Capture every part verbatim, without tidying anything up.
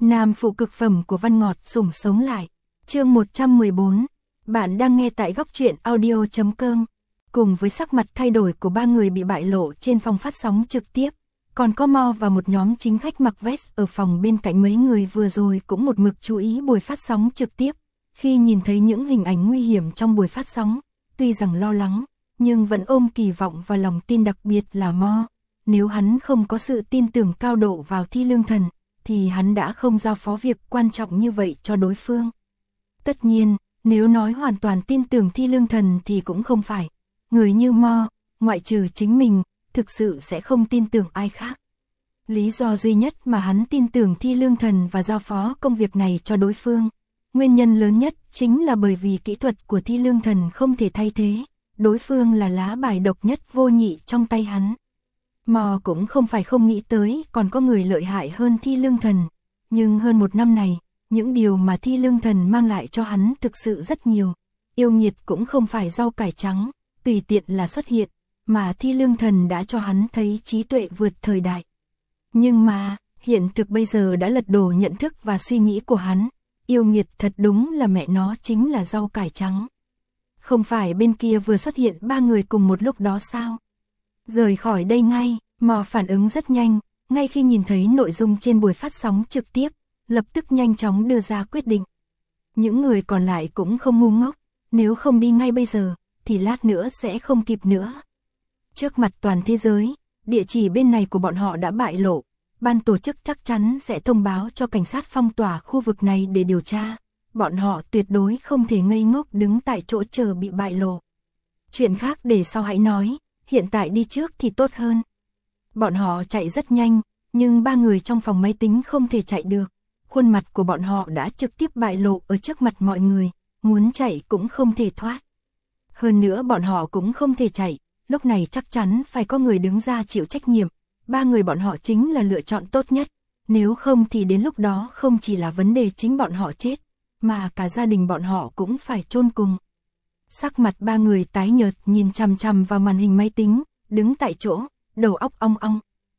Nam phụ cực phẩm của Văn Ngọt sủng sống lại. Chương một trăm mười bốn. Bạn đang nghe tại góc truyện audio chấm com. Cùng với sắc mặt thay đổi của ba người bị bại lộ trên phòng phát sóng trực tiếp, còn có Mo và một nhóm chính khách mặc vest ở phòng bên cạnh mấy người vừa rồi cũng một mực chú ý buổi phát sóng trực tiếp. Khi nhìn thấy những hình ảnh nguy hiểm trong buổi phát sóng, tuy rằng lo lắng, nhưng vẫn ôm kỳ vọng và lòng tin, đặc biệt là Mo. Nếu hắn không có sự tin tưởng cao độ vào Thi Lương Thần, thì hắn đã không giao phó việc quan trọng như vậy cho đối phương. Tất nhiên, nếu nói hoàn toàn tin tưởng Thi Lương Thần thì cũng không phải. Người như Mo, ngoại trừ chính mình, thực sự sẽ không tin tưởng ai khác. Lý do duy nhất mà hắn tin tưởng Thi Lương Thần và giao phó công việc này cho đối phương, nguyên nhân lớn nhất chính là bởi vì kỹ thuật của Thi Lương Thần không thể thay thế. Đối phương là lá bài độc nhất vô nhị trong tay hắn. Mo cũng không phải không nghĩ tới còn có người lợi hại hơn Thi Lương Thần, nhưng hơn một năm này, những điều mà Thi Lương Thần mang lại cho hắn thực sự rất nhiều. Yêu nghiệt cũng không phải rau cải trắng, tùy tiện là xuất hiện, mà Thi Lương Thần đã cho hắn thấy trí tuệ vượt thời đại. Nhưng mà, hiện thực bây giờ đã lật đổ nhận thức và suy nghĩ của hắn. Yêu nghiệt thật đúng là mẹ nó chính là rau cải trắng. Không phải bên kia vừa xuất hiện ba người cùng một lúc đó sao? Rời khỏi đây ngay. Mo phản ứng rất nhanh, ngay khi nhìn thấy nội dung trên buổi phát sóng trực tiếp, lập tức nhanh chóng đưa ra quyết định. Những người còn lại cũng không ngu ngốc, nếu không đi ngay bây giờ, thì lát nữa sẽ không kịp nữa. Trước mặt toàn thế giới, địa chỉ bên này của bọn họ đã bại lộ, ban tổ chức chắc chắn sẽ thông báo cho cảnh sát phong tỏa khu vực này để điều tra. Bọn họ tuyệt đối không thể ngây ngốc đứng tại chỗ chờ bị bại lộ. Chuyện khác để sau hãy nói, hiện tại đi trước thì tốt hơn. Bọn họ chạy rất nhanh, nhưng ba người trong phòng máy tính không thể chạy được. Khuôn mặt của bọn họ đã trực tiếp bại lộ ở trước mặt mọi người, muốn chạy cũng không thể thoát. Hơn nữa bọn họ cũng không thể chạy, lúc này chắc chắn phải có người đứng ra chịu trách nhiệm. Ba người bọn họ chính là lựa chọn tốt nhất, nếu không thì đến lúc đó không chỉ là vấn đề chính bọn họ chết, mà cả gia đình bọn họ cũng phải chôn cùng. Sắc mặt ba người tái nhợt nhìn chằm chằm vào màn hình máy tính, đứng tại chỗ, đầu óc ong ong.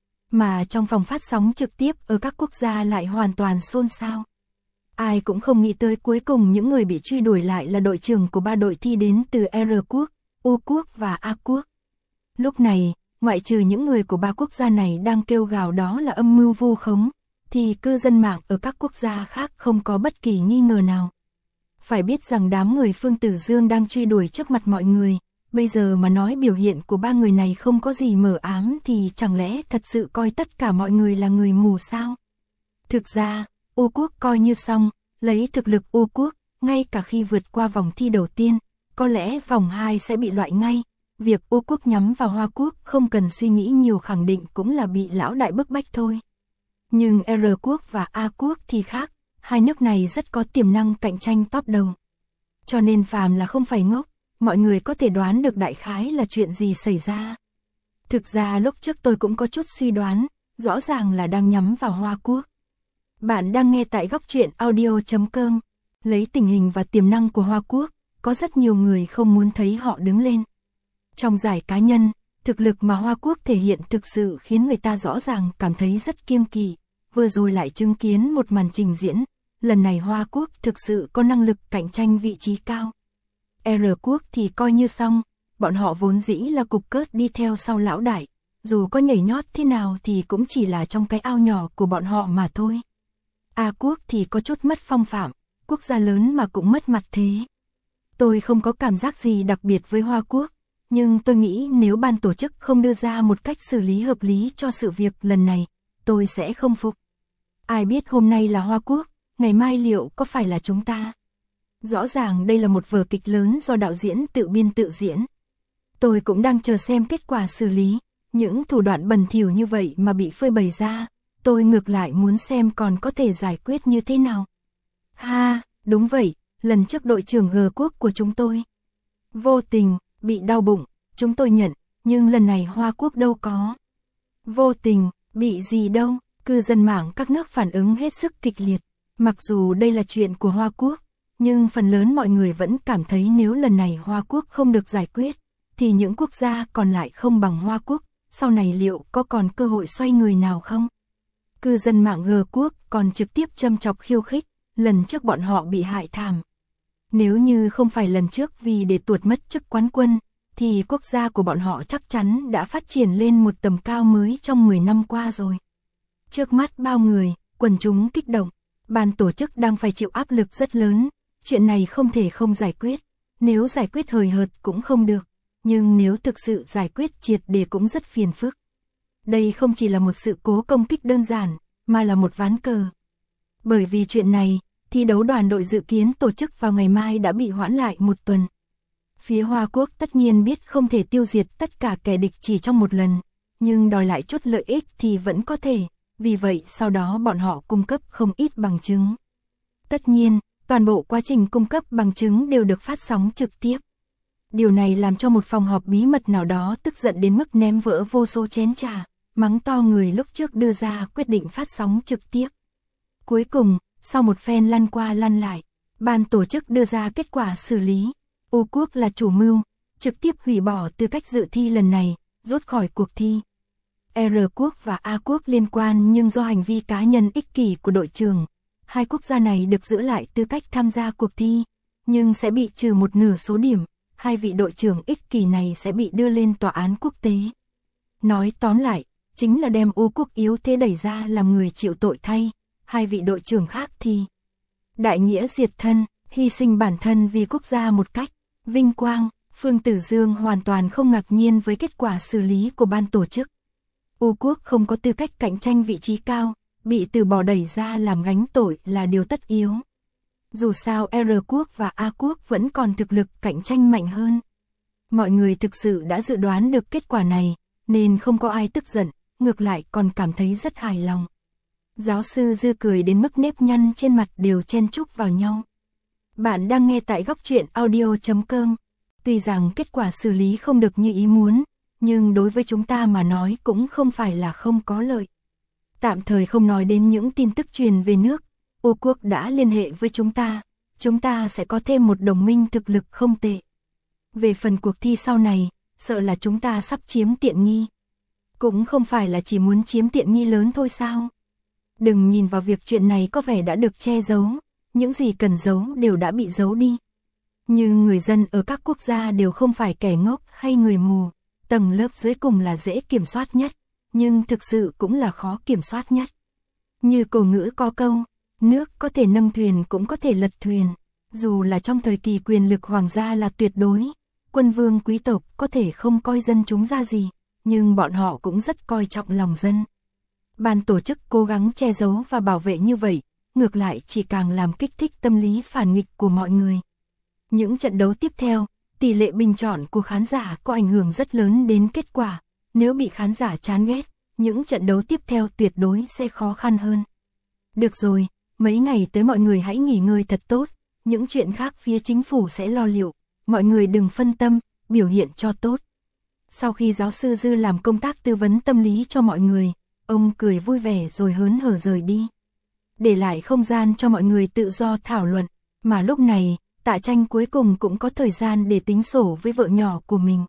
Mà trong phòng phát sóng trực tiếp ở các quốc gia lại hoàn toàn xôn xao. Ai cũng không nghĩ tới cuối cùng những người bị truy đuổi lại là đội trưởng của ba đội thi đến từ R quốc, U quốc và A quốc. Lúc này, ngoại trừ những người của ba quốc gia này đang kêu gào đó là âm mưu vu khống, thì cư dân mạng ở các quốc gia khác không có bất kỳ nghi ngờ nào. Phải biết rằng đám người Phương Tử Dương đang truy đuổi trước mặt mọi người, bây giờ mà nói biểu hiện của ba người này không có gì mờ ám thì chẳng lẽ thật sự coi tất cả mọi người là người mù sao? Thực ra, U quốc coi như xong, lấy thực lực U quốc, ngay cả khi vượt qua vòng thi đầu tiên, có lẽ vòng hai sẽ bị loại ngay. Việc U quốc nhắm vào Hoa quốc không cần suy nghĩ nhiều, khẳng định cũng là bị lão đại bức bách thôi. Nhưng R quốc và A quốc thì khác, hai nước này rất có tiềm năng cạnh tranh top đầu. Cho nên phàm là không phải ngốc, mọi người có thể đoán được đại khái là chuyện gì xảy ra. Thực ra lúc trước tôi cũng có chút suy đoán, rõ ràng là đang nhắm vào Hoa quốc. Bạn đang nghe tại góc truyện audio chấm com. Lấy tình hình và tiềm năng của Hoa quốc, có rất nhiều người không muốn thấy họ đứng lên. Trong giải cá nhân, thực lực mà Hoa quốc thể hiện thực sự khiến người ta rõ ràng cảm thấy rất kiêng kỵ. Vừa rồi lại chứng kiến một màn trình diễn, lần này Hoa quốc thực sự có năng lực cạnh tranh vị trí cao. R quốc thì coi như xong, bọn họ vốn dĩ là cục cớt đi theo sau lão đại, dù có nhảy nhót thế nào thì cũng chỉ là trong cái ao nhỏ của bọn họ mà thôi. A quốc thì có chút mất phong phạm, quốc gia lớn mà cũng mất mặt thế. Tôi không có cảm giác gì đặc biệt với Hoa quốc, nhưng tôi nghĩ nếu ban tổ chức không đưa ra một cách xử lý hợp lý cho sự việc lần này, tôi sẽ không phục. Ai biết hôm nay là Hoa quốc, ngày mai liệu có phải là chúng ta? Rõ ràng đây là một vở kịch lớn do đạo diễn tự biên tự diễn. Tôi cũng đang chờ xem kết quả xử lý, những thủ đoạn bẩn thỉu như vậy mà bị phơi bày ra, tôi ngược lại muốn xem còn có thể giải quyết như thế nào. Ha, đúng vậy, lần trước đội trưởng G quốc của chúng tôi vô tình bị đau bụng, chúng tôi nhận, nhưng lần này Hoa quốc đâu có. Vô tình, bị gì đâu, cư dân mạng các nước phản ứng hết sức kịch liệt. Mặc dù đây là chuyện của Hoa quốc, nhưng phần lớn mọi người vẫn cảm thấy nếu lần này Hoa quốc không được giải quyết, thì những quốc gia còn lại không bằng Hoa quốc, sau này liệu có còn cơ hội xoay người nào không? Cư dân mạng G quốc còn trực tiếp châm chọc khiêu khích, lần trước bọn họ bị hại thảm. Nếu như không phải lần trước vì để tuột mất chức quán quân, thì quốc gia của bọn họ chắc chắn đã phát triển lên một tầm cao mới trong mười năm qua rồi. Trước mắt bao người, quần chúng kích động, ban tổ chức đang phải chịu áp lực rất lớn, chuyện này không thể không giải quyết, nếu giải quyết hời hợt cũng không được, nhưng nếu thực sự giải quyết triệt để cũng rất phiền phức. Đây không chỉ là một sự cố công kích đơn giản, mà là một ván cờ. Bởi vì chuyện này, thi đấu đoàn đội dự kiến tổ chức vào ngày mai đã bị hoãn lại một tuần. Phía Hoa Quốc tất nhiên biết không thể tiêu diệt tất cả kẻ địch chỉ trong một lần, nhưng đòi lại chút lợi ích thì vẫn có thể, vì vậy sau đó bọn họ cung cấp không ít bằng chứng. Tất nhiên, toàn bộ quá trình cung cấp bằng chứng đều được phát sóng trực tiếp. Điều này làm cho một phòng họp bí mật nào đó tức giận đến mức ném vỡ vô số chén trà, mắng to người lúc trước đưa ra quyết định phát sóng trực tiếp. Cuối cùng, sau một phen lăn qua lăn lại, ban tổ chức đưa ra kết quả xử lý. U quốc là chủ mưu, trực tiếp hủy bỏ tư cách dự thi lần này, rút khỏi cuộc thi. R quốc và A quốc liên quan nhưng do hành vi cá nhân ích kỷ của đội trưởng, hai quốc gia này được giữ lại tư cách tham gia cuộc thi, nhưng sẽ bị trừ một nửa số điểm, hai vị đội trưởng ích kỷ này sẽ bị đưa lên tòa án quốc tế. Nói tóm lại, chính là đem U quốc yếu thế đẩy ra làm người chịu tội thay, hai vị đội trưởng khác thì đại nghĩa diệt thân, hy sinh bản thân vì quốc gia một cách vinh quang. Phương Tử Dương hoàn toàn không ngạc nhiên với kết quả xử lý của ban tổ chức. U quốc không có tư cách cạnh tranh vị trí cao, bị từ bỏ đẩy ra làm gánh tội là điều tất yếu. Dù sao R quốc và A quốc vẫn còn thực lực cạnh tranh mạnh hơn. Mọi người thực sự đã dự đoán được kết quả này, nên không có ai tức giận, ngược lại còn cảm thấy rất hài lòng. Giáo sư Dư cười đến mức nếp nhăn trên mặt đều chen chúc vào nhau. Bạn đang nghe tại góc truyện audio chấm com. Tuy rằng kết quả xử lý không được như ý muốn, nhưng đối với chúng ta mà nói cũng không phải là không có lợi. Tạm thời không nói đến những tin tức truyền về nước, U quốc đã liên hệ với chúng ta, chúng ta sẽ có thêm một đồng minh thực lực không tệ. Về phần cuộc thi sau này, sợ là chúng ta sắp chiếm tiện nghi. Cũng không phải là chỉ muốn chiếm tiện nghi lớn thôi sao? Đừng nhìn vào việc chuyện này có vẻ đã được che giấu, những gì cần giấu đều đã bị giấu đi. Nhưng người dân ở các quốc gia đều không phải kẻ ngốc hay người mù, tầng lớp dưới cùng là dễ kiểm soát nhất, nhưng thực sự cũng là khó kiểm soát nhất. Như cổ ngữ có câu, nước có thể nâng thuyền cũng có thể lật thuyền, dù là trong thời kỳ quyền lực hoàng gia là tuyệt đối, quân vương quý tộc có thể không coi dân chúng ra gì, nhưng bọn họ cũng rất coi trọng lòng dân. Ban tổ chức cố gắng che giấu và bảo vệ như vậy, ngược lại chỉ càng làm kích thích tâm lý phản nghịch của mọi người. Những trận đấu tiếp theo, tỷ lệ bình chọn của khán giả có ảnh hưởng rất lớn đến kết quả, nếu bị khán giả chán ghét, những trận đấu tiếp theo tuyệt đối sẽ khó khăn hơn. Được rồi, mấy ngày tới mọi người hãy nghỉ ngơi thật tốt, những chuyện khác phía chính phủ sẽ lo liệu, mọi người đừng phân tâm, biểu hiện cho tốt. Sau khi giáo sư Dư làm công tác tư vấn tâm lý cho mọi người, ông cười vui vẻ rồi hớn hở rời đi. Để lại không gian cho mọi người tự do thảo luận, mà lúc này, Tạ Tranh cuối cùng cũng có thời gian để tính sổ với vợ nhỏ của mình.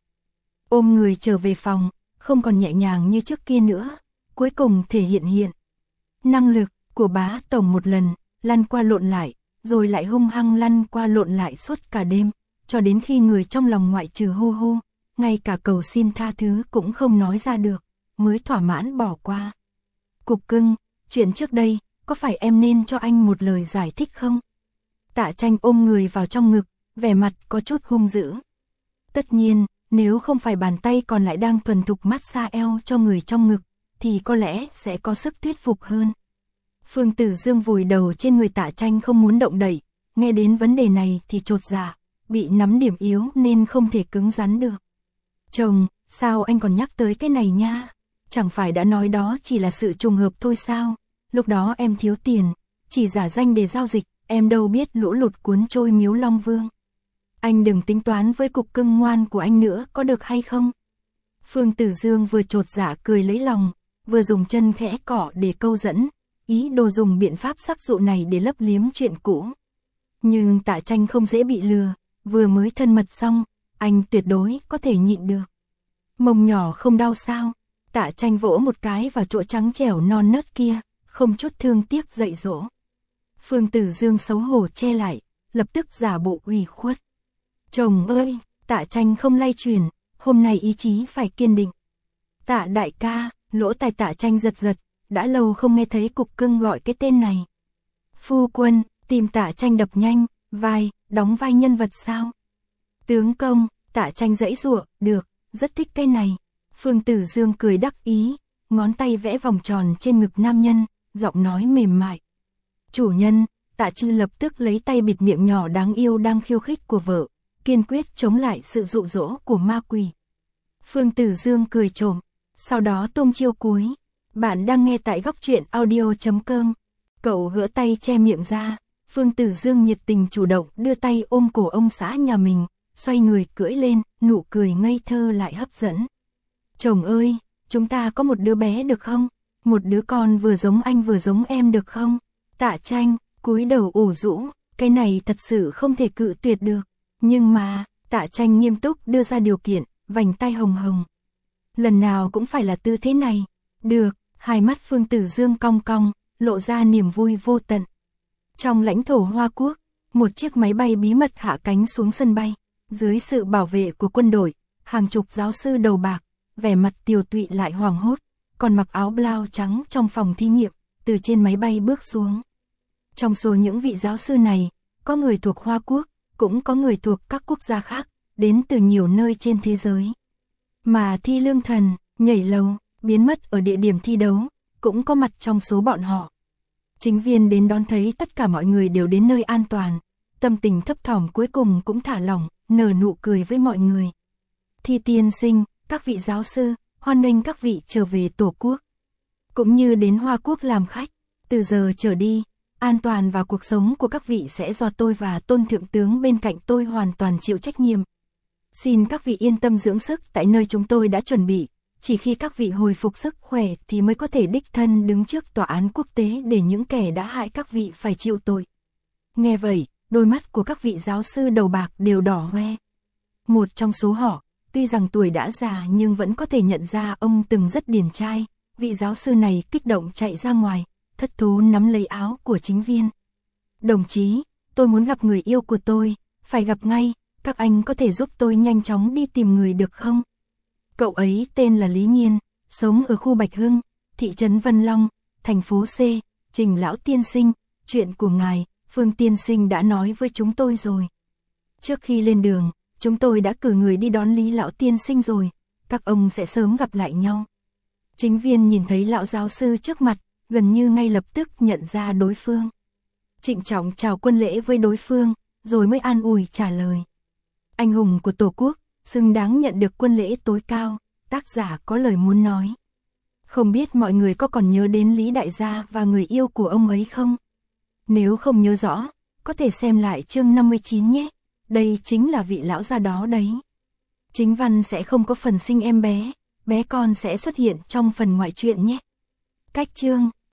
Ôm người trở về phòng, không còn nhẹ nhàng như trước kia nữa, cuối cùng thể hiện hiện năng lực của bá tổng một lần, lăn qua lộn lại, rồi lại hung hăng lăn qua lộn lại suốt cả đêm, cho đến khi người trong lòng ngoại trừ hô hô, ngay cả cầu xin tha thứ cũng không nói ra được, mới thỏa mãn bỏ qua. Cục cưng, chuyện trước đây, có phải em nên cho anh một lời giải thích không? Tạ Tranh ôm người vào trong ngực, vẻ mặt có chút hung dữ. Tất nhiên, nếu không phải bàn tay còn lại đang thuần thục massage eo cho người trong ngực, thì có lẽ sẽ có sức thuyết phục hơn. Phương Tử Dương vùi đầu trên người Tạ Tranh không muốn động đậy, nghe đến vấn đề này thì chột dạ, bị nắm điểm yếu nên không thể cứng rắn được. Chồng, sao anh còn nhắc tới cái này nha? Chẳng phải đã nói đó chỉ là sự trùng hợp thôi sao? Lúc đó em thiếu tiền, chỉ giả danh để giao dịch, em đâu biết lũ lụt cuốn trôi Miếu Long Vương. Anh đừng tính toán với cục cưng ngoan của anh nữa có được hay không? Phương Tử Dương vừa chột dạ cười lấy lòng, vừa dùng chân khẽ cọ để câu dẫn, ý đồ dùng biện pháp sắc dụ này để lấp liếm chuyện cũ. Nhưng Tạ Tranh không dễ bị lừa, vừa mới thân mật xong, anh tuyệt đối có thể nhịn được. Mông nhỏ không đau sao? Tạ Tranh vỗ một cái vào chỗ trắng trẻo non nớt kia, không chút thương tiếc dạy dỗ. Phương Tử Dương xấu hổ che lại, lập tức giả bộ ủy khuất. Chồng ơi, Tạ Tranh không lay chuyển, hôm nay ý chí phải kiên định. Tạ đại ca, lỗ tai Tạ Tranh giật giật, đã lâu không nghe thấy cục cưng gọi cái tên này. Phu quân, tìm Tạ Tranh đập nhanh, vai, đóng vai nhân vật sao? Tướng công, Tạ Tranh giãy giụa, được, rất thích cái này. Phương Tử Dương cười đắc ý, ngón tay vẽ vòng tròn trên ngực nam nhân, giọng nói mềm mại. Chủ nhân, Tạ Trư lập tức lấy tay bịt miệng nhỏ đáng yêu đang khiêu khích của vợ, kiên quyết chống lại sự dụ dỗ của ma quỷ. Phương Tử Dương cười trộm, sau đó tung chiêu cuối. Bạn đang nghe tại góc truyện audio chấm com. Cậu gỡ tay che miệng ra, Phương Tử Dương nhiệt tình chủ động đưa tay ôm cổ ông xã nhà mình, xoay người cưỡi lên, nụ cười ngây thơ lại hấp dẫn. Chồng ơi, chúng ta có một đứa bé được không? Một đứa con vừa giống anh vừa giống em được không? Tạ Tranh, cúi đầu ủ rũ, cái này thật sự không thể cự tuyệt được. Nhưng mà, Tạ Tranh nghiêm túc đưa ra điều kiện, vành tay hồng hồng. Lần nào cũng phải là tư thế này. Được, hai mắt Phương Tử Dương cong cong, lộ ra niềm vui vô tận. Trong lãnh thổ Hoa Quốc, một chiếc máy bay bí mật hạ cánh xuống sân bay. Dưới sự bảo vệ của quân đội, hàng chục giáo sư đầu bạc, vẻ mặt tiều tụy lại hoảng hốt, còn mặc áo blau trắng trong phòng thí nghiệm, từ trên máy bay bước xuống. Trong số những vị giáo sư này, có người thuộc Hoa Quốc, cũng có người thuộc các quốc gia khác, đến từ nhiều nơi trên thế giới. Mà Thi Lương Thần, nhảy lầu, biến mất ở địa điểm thi đấu, cũng có mặt trong số bọn họ. Chính viên đến đón thấy tất cả mọi người đều đến nơi an toàn, tâm tình thấp thỏm cuối cùng cũng thả lỏng, nở nụ cười với mọi người. Thi tiên sinh, các vị giáo sư, hoan nghênh các vị trở về Tổ quốc. Cũng như đến Hoa Quốc làm khách, từ giờ trở đi, an toàn và cuộc sống của các vị sẽ do tôi và Tôn Thượng tướng bên cạnh tôi hoàn toàn chịu trách nhiệm. Xin các vị yên tâm dưỡng sức tại nơi chúng tôi đã chuẩn bị, chỉ khi các vị hồi phục sức khỏe thì mới có thể đích thân đứng trước tòa án quốc tế để những kẻ đã hại các vị phải chịu tội. Nghe vậy, đôi mắt của các vị giáo sư đầu bạc đều đỏ hoe. Một trong số họ, tuy rằng tuổi đã già nhưng vẫn có thể nhận ra ông từng rất điển trai, vị giáo sư này kích động chạy ra ngoài, thất thố nắm lấy áo của chính viên. Đồng chí, tôi muốn gặp người yêu của tôi, phải gặp ngay, các anh có thể giúp tôi nhanh chóng đi tìm người được không? Cậu ấy tên là Lý Nhiên, sống ở khu Bạch Hưng, thị trấn Vân Long, thành phố C. Trình lão tiên sinh, chuyện của ngài, Phương tiên sinh đã nói với chúng tôi rồi. Trước khi lên đường, chúng tôi đã cử người đi đón Lý lão tiên sinh rồi, các ông sẽ sớm gặp lại nhau. Chính viên nhìn thấy lão giáo sư trước mặt, gần như ngay lập tức nhận ra đối phương. Trịnh trọng chào quân lễ với đối phương, rồi mới an ủi trả lời. Anh hùng của Tổ quốc, xứng đáng nhận được quân lễ tối cao, tác giả có lời muốn nói. Không biết mọi người có còn nhớ đến Lý đại gia và người yêu của ông ấy không? Nếu không nhớ rõ, có thể xem lại chương năm mươi chín nhé. Đây chính là vị lão gia đó đấy. Chính văn sẽ không có phần sinh em bé, bé con sẽ xuất hiện trong phần ngoại truyện nhé. Cách chương